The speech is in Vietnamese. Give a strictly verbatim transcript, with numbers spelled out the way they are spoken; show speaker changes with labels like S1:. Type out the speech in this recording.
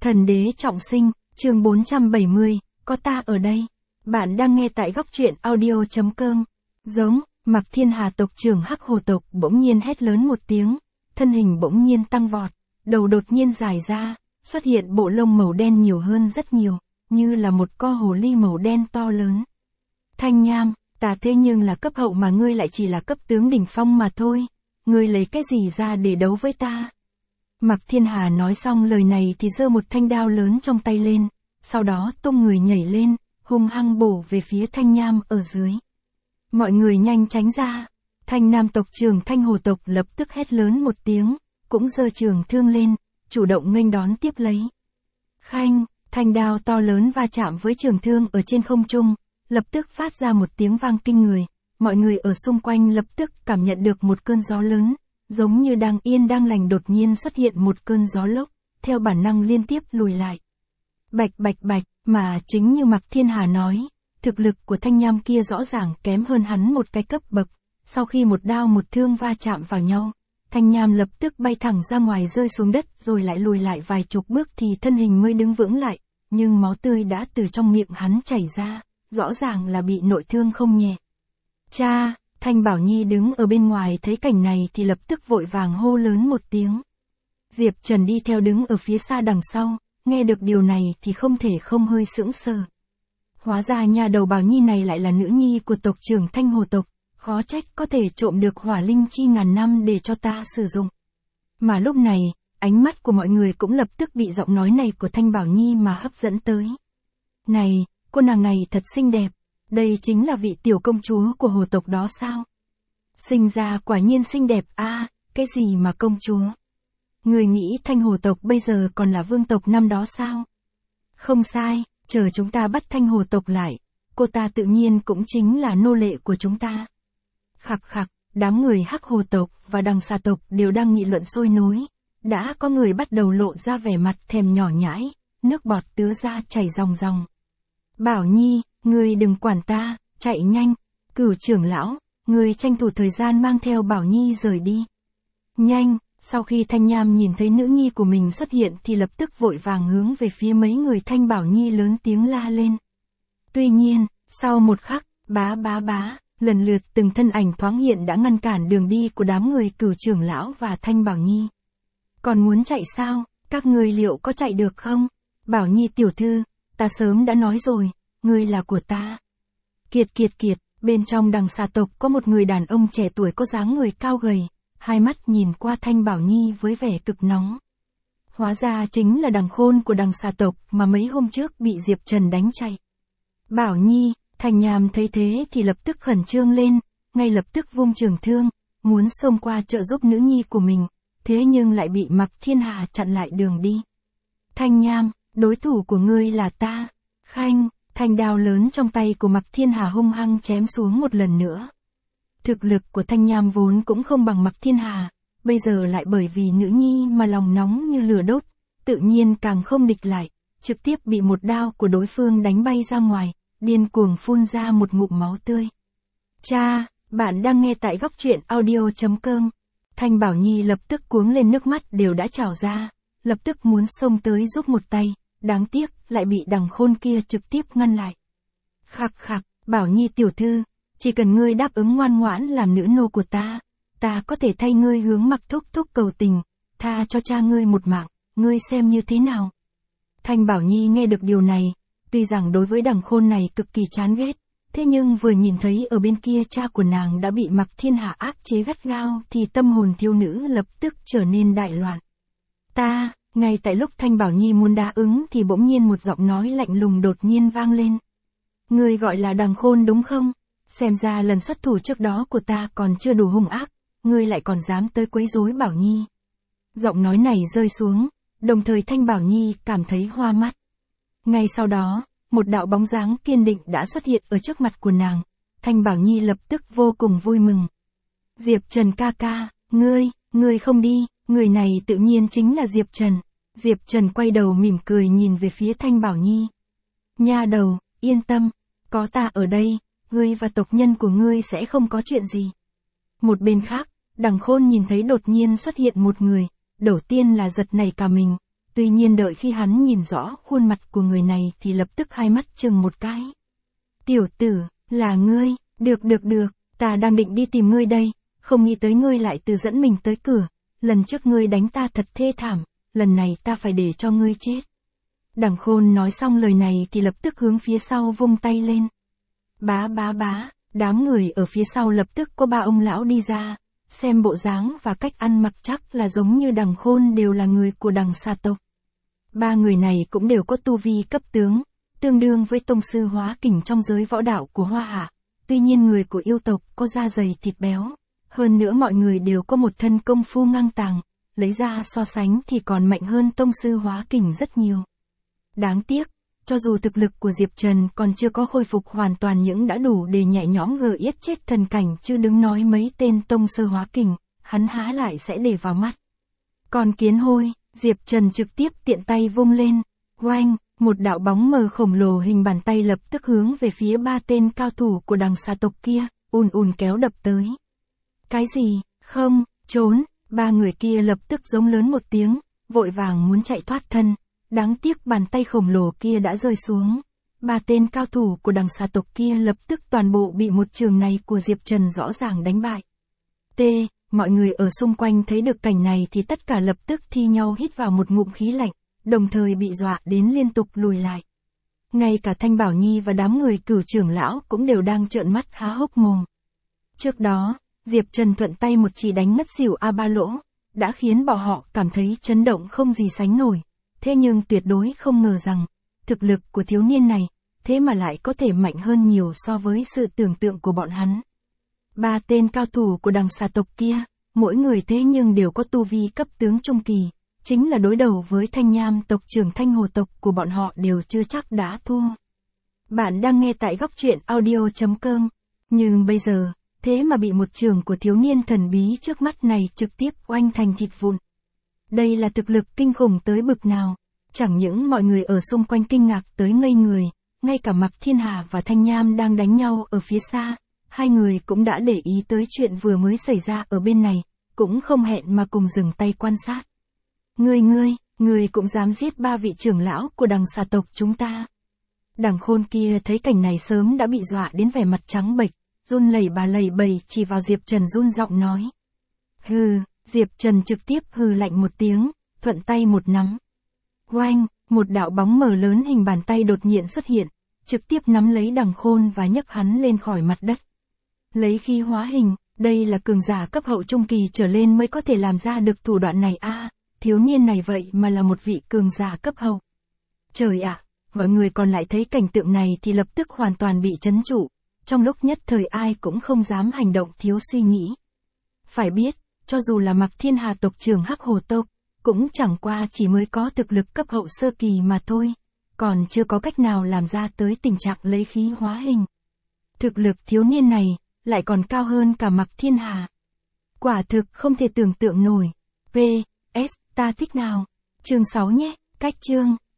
S1: Thần đế trọng sinh, chương bốn trăm bảy mươi, có ta ở đây. Bạn đang nghe tại góc truyện audio chấm com. Giống, Mạc Thiên Hà tộc trưởng Hắc Hồ tộc bỗng nhiên hét lớn một tiếng, thân hình bỗng nhiên tăng vọt, đầu đột nhiên dài ra, xuất hiện bộ lông màu đen nhiều hơn rất nhiều, như là một con hồ ly màu đen to lớn. Thanh Nham, ta thế nhưng là cấp hậu mà ngươi lại chỉ là cấp tướng đỉnh phong mà thôi, ngươi lấy cái gì ra để đấu với ta? Mạc Thiên Hà nói xong lời này thì giơ một thanh đao lớn trong tay lên, sau đó tung người nhảy lên, hung hăng bổ về phía Thanh Nham ở dưới. Mọi người nhanh tránh ra, Thanh Nam tộc trưởng Thanh Hồ tộc lập tức hét lớn một tiếng, cũng giơ trường thương lên, chủ động nghênh đón tiếp lấy. Khanh, thanh đao to lớn va chạm với trường thương ở trên không trung, lập tức phát ra một tiếng vang kinh người, mọi người ở xung quanh lập tức cảm nhận được một cơn gió lớn. Giống như đang yên đang lành đột nhiên xuất hiện một cơn gió lốc, theo bản năng liên tiếp lùi lại. Bạch bạch bạch, mà chính như Mạc Thiên Hà nói, thực lực của Thanh Nham kia rõ ràng kém hơn hắn một cái cấp bậc, sau khi một đao một thương va chạm vào nhau, Thanh Nham lập tức bay thẳng ra ngoài rơi xuống đất rồi lại lùi lại vài chục bước thì thân hình mới đứng vững lại, nhưng máu tươi đã từ trong miệng hắn chảy ra, rõ ràng là bị nội thương không nhẹ. Cha! Thanh Bảo Nhi đứng ở bên ngoài thấy cảnh này thì lập tức vội vàng hô lớn một tiếng. Diệp Trần đi theo đứng ở phía xa đằng sau, nghe được điều này thì không thể không hơi sững sờ. Hóa ra nhà đầu Bảo Nhi này lại là nữ nhi của tộc trưởng Thanh Hồ tộc, khó trách có thể trộm được hỏa linh chi ngàn năm để cho ta sử dụng. Mà lúc này, ánh mắt của mọi người cũng lập tức bị giọng nói này của Thanh Bảo Nhi mà hấp dẫn tới. Này, cô nàng này thật xinh đẹp. Đây chính là vị tiểu công chúa của hồ tộc đó sao? Sinh ra quả nhiên xinh đẹp a, à, cái gì mà công chúa? Người nghĩ Thanh Hồ tộc bây giờ còn là vương tộc năm đó sao? Không sai, chờ chúng ta bắt Thanh Hồ tộc lại, cô ta tự nhiên cũng chính là nô lệ của chúng ta. Khặc khặc, đám người Hắc Hồ tộc và Đằng Xà tộc đều đang nghị luận sôi nối, đã có người bắt đầu lộ ra vẻ mặt thèm nhỏ nhãi, nước bọt tứa ra chảy ròng ròng. Bảo Nhi, ngươi đừng quản ta, chạy nhanh, Cửu trưởng lão, ngươi tranh thủ thời gian mang theo Bảo Nhi rời đi. Nhanh, sau khi Thanh Nham nhìn thấy nữ nhi của mình xuất hiện thì lập tức vội vàng hướng về phía mấy người Thanh Bảo Nhi lớn tiếng la lên. Tuy nhiên, sau một khắc, bá bá bá, lần lượt từng thân ảnh thoáng hiện đã ngăn cản đường đi của đám người Cửu trưởng lão và Thanh Bảo Nhi. Còn muốn chạy sao, các ngươi liệu có chạy được không? Bảo Nhi tiểu thư, ta sớm đã nói rồi, ngươi là của ta. Kiệt kiệt kiệt, bên trong Đằng Xà tộc có một người đàn ông trẻ tuổi có dáng người cao gầy, hai mắt nhìn qua Thanh Bảo Nhi với vẻ cực nóng. Hóa ra chính là Đằng Khôn của Đằng Xà tộc mà mấy hôm trước bị Diệp Trần đánh chạy. Bảo Nhi, Thanh Nham thấy thế thì lập tức khẩn trương lên, ngay lập tức vung trường thương, muốn xông qua trợ giúp nữ nhi của mình, thế nhưng lại bị Mạc Thiên Hà chặn lại đường đi. Thanh Nham, đối thủ của ngươi là ta. Khanh, thanh đao lớn trong tay của Mạc Thiên Hà hung hăng chém xuống một lần nữa. Thực lực của Thanh Nham vốn cũng không bằng Mạc Thiên Hà, bây giờ lại bởi vì nữ nhi mà lòng nóng như lửa đốt, tự nhiên càng không địch lại, trực tiếp bị một đao của đối phương đánh bay ra ngoài, điên cuồng phun ra một ngụm máu tươi. Cha, bạn đang nghe tại góc truyện audio chấm com. Thanh Bảo Nhi lập tức cuống lên, nước mắt đều đã trào ra, lập tức muốn xông tới giúp một tay. Đáng tiếc, lại bị Đằng Khôn kia trực tiếp ngăn lại. Khặc khặc, Bảo Nhi tiểu thư, chỉ cần ngươi đáp ứng ngoan ngoãn làm nữ nô của ta, ta có thể thay ngươi hướng Mạc thúc thúc cầu tình, tha cho cha ngươi một mạng, ngươi xem như thế nào? Thanh Bảo Nhi nghe được điều này, tuy rằng đối với Đằng Khôn này cực kỳ chán ghét, thế nhưng vừa nhìn thấy ở bên kia cha của nàng đã bị Mạc Thiên Hà áp chế gắt gao thì tâm hồn thiếu nữ lập tức trở nên đại loạn. Ta... Ngay tại lúc Thanh Bảo Nhi muốn đáp ứng thì bỗng nhiên một giọng nói lạnh lùng đột nhiên vang lên. Ngươi gọi là Đằng Khôn đúng không? Xem ra lần xuất thủ trước đó của ta còn chưa đủ hung ác, ngươi lại còn dám tới quấy rối Bảo Nhi. Giọng nói này rơi xuống, đồng thời Thanh Bảo Nhi cảm thấy hoa mắt. Ngay sau đó, một đạo bóng dáng kiên định đã xuất hiện ở trước mặt của nàng, Thanh Bảo Nhi lập tức vô cùng vui mừng. Diệp Trần ca ca, ngươi, ngươi không đi. Người này tự nhiên chính là Diệp Trần. Diệp Trần quay đầu mỉm cười nhìn về phía Thanh Bảo Nhi. Nha đầu, yên tâm, có ta ở đây, ngươi và tộc nhân của ngươi sẽ không có chuyện gì. Một bên khác, Đằng Khôn nhìn thấy đột nhiên xuất hiện một người, đầu tiên là giật nảy cả mình, Tuy nhiên đợi khi hắn nhìn rõ khuôn mặt của người này thì lập tức hai mắt chừng một cái. Tiểu tử, là ngươi, được được được, ta đang định đi tìm ngươi đây, không nghĩ tới ngươi lại tự dẫn mình tới cửa, lần trước ngươi đánh ta thật thê thảm, lần này ta phải để cho ngươi chết. Đằng Khôn nói xong lời này thì lập tức hướng phía sau vung tay lên. Bá bá bá, đám người ở phía sau lập tức có ba ông lão đi ra, xem bộ dáng và cách ăn mặc chắc là giống như Đằng Khôn đều là người của Đằng Xà tộc. Ba người này cũng đều có tu vi cấp tướng, tương đương với tông sư hóa kình trong giới võ đạo của Hoa Hạ. Tuy nhiên người của yêu tộc có da dày thịt béo, hơn nữa mọi người đều có một thân công phu ngang tàng, lấy ra so sánh thì còn mạnh hơn tông sư hóa kình rất nhiều. Đáng tiếc, cho dù thực lực của Diệp Trần còn chưa có khôi phục hoàn toàn những đã đủ để nhẹ nhõm gờ yết chết thần cảnh, chứ đừng nói mấy tên tông sư hóa kình, hắn há lại sẽ để vào mắt. Còn kiến hôi, Diệp Trần trực tiếp tiện tay vung lên, oanh, một đạo bóng mờ khổng lồ hình bàn tay lập tức hướng về phía ba tên cao thủ của Đằng Xà tộc kia, ùn ùn kéo đập tới. Cái gì, không, trốn, ba người kia lập tức giống lớn một tiếng, vội vàng muốn chạy thoát thân. Đáng tiếc bàn tay khổng lồ kia đã rơi xuống. Ba tên cao thủ của Đằng Xà tộc kia lập tức toàn bộ bị một trường này của Diệp Trần rõ ràng đánh bại. T, mọi người ở xung quanh thấy được cảnh này thì tất cả lập tức thi nhau hít vào một ngụm khí lạnh, đồng thời bị dọa đến liên tục lùi lại. Ngay cả Thanh Bảo Nhi và đám người Cửu trưởng lão cũng đều đang trợn mắt há hốc mồm. Trước đó, Diệp Trần thuận tay một chỉ đánh ngất xỉu A Ba Lỗ, đã khiến bọn họ cảm thấy chấn động không gì sánh nổi. Thế nhưng tuyệt đối không ngờ rằng, thực lực của thiếu niên này, thế mà lại có thể mạnh hơn nhiều so với sự tưởng tượng của bọn hắn. Ba tên cao thủ của Đằng Xà tộc kia, mỗi người thế nhưng đều có tu vi cấp tướng trung kỳ, chính là đối đầu với Thanh Nham tộc trưởng Thanh Hồ tộc của bọn họ đều chưa chắc đã thua. Bạn đang nghe tại góc truyện audio chấm com, nhưng bây giờ, thế mà bị một trường của thiếu niên thần bí trước mắt này trực tiếp oanh thành thịt vụn. Đây là thực lực kinh khủng tới bực nào, chẳng những mọi người ở xung quanh kinh ngạc tới ngây người, ngay cả Mạc Thiên Hà và Thanh Nham đang đánh nhau ở phía xa, hai người cũng đã để ý tới chuyện vừa mới xảy ra ở bên này, cũng không hẹn mà cùng dừng tay quan sát. Ngươi ngươi, ngươi cũng dám giết ba vị trưởng lão của Đằng Xà tộc chúng ta. Đằng Khôn kia thấy cảnh này sớm đã bị dọa đến vẻ mặt trắng bệch, run lẩy bà lẩy bẩy chỉ vào Diệp Trần run giọng nói. Hừ, Diệp Trần trực tiếp hừ lạnh một tiếng, thuận tay một nắm. Oanh, một đạo bóng mờ lớn hình bàn tay đột nhiên xuất hiện, trực tiếp nắm lấy Đằng Khôn và nhấc hắn lên khỏi mặt đất. Lấy khí hóa hình, đây là cường giả cấp hậu trung kỳ trở lên mới có thể làm ra được thủ đoạn này a, à, thiếu niên này vậy mà là một vị cường giả cấp hậu. Trời ạ, à, mọi người còn lại thấy cảnh tượng này thì lập tức hoàn toàn bị chấn trụ, trong lúc nhất thời ai cũng không dám hành động thiếu suy nghĩ. Phải biết, cho dù là Mạc Thiên Hà tộc trưởng Hắc Hồ tộc, cũng chẳng qua chỉ mới có thực lực cấp hậu sơ kỳ mà thôi, còn chưa có cách nào làm ra tới tình trạng lấy khí hóa hình. Thực lực thiếu niên này, lại còn cao hơn cả Mạc Thiên Hà. Quả thực không thể tưởng tượng nổi. vê ét, ta thích nào. Chương sáu nhé, cách chương.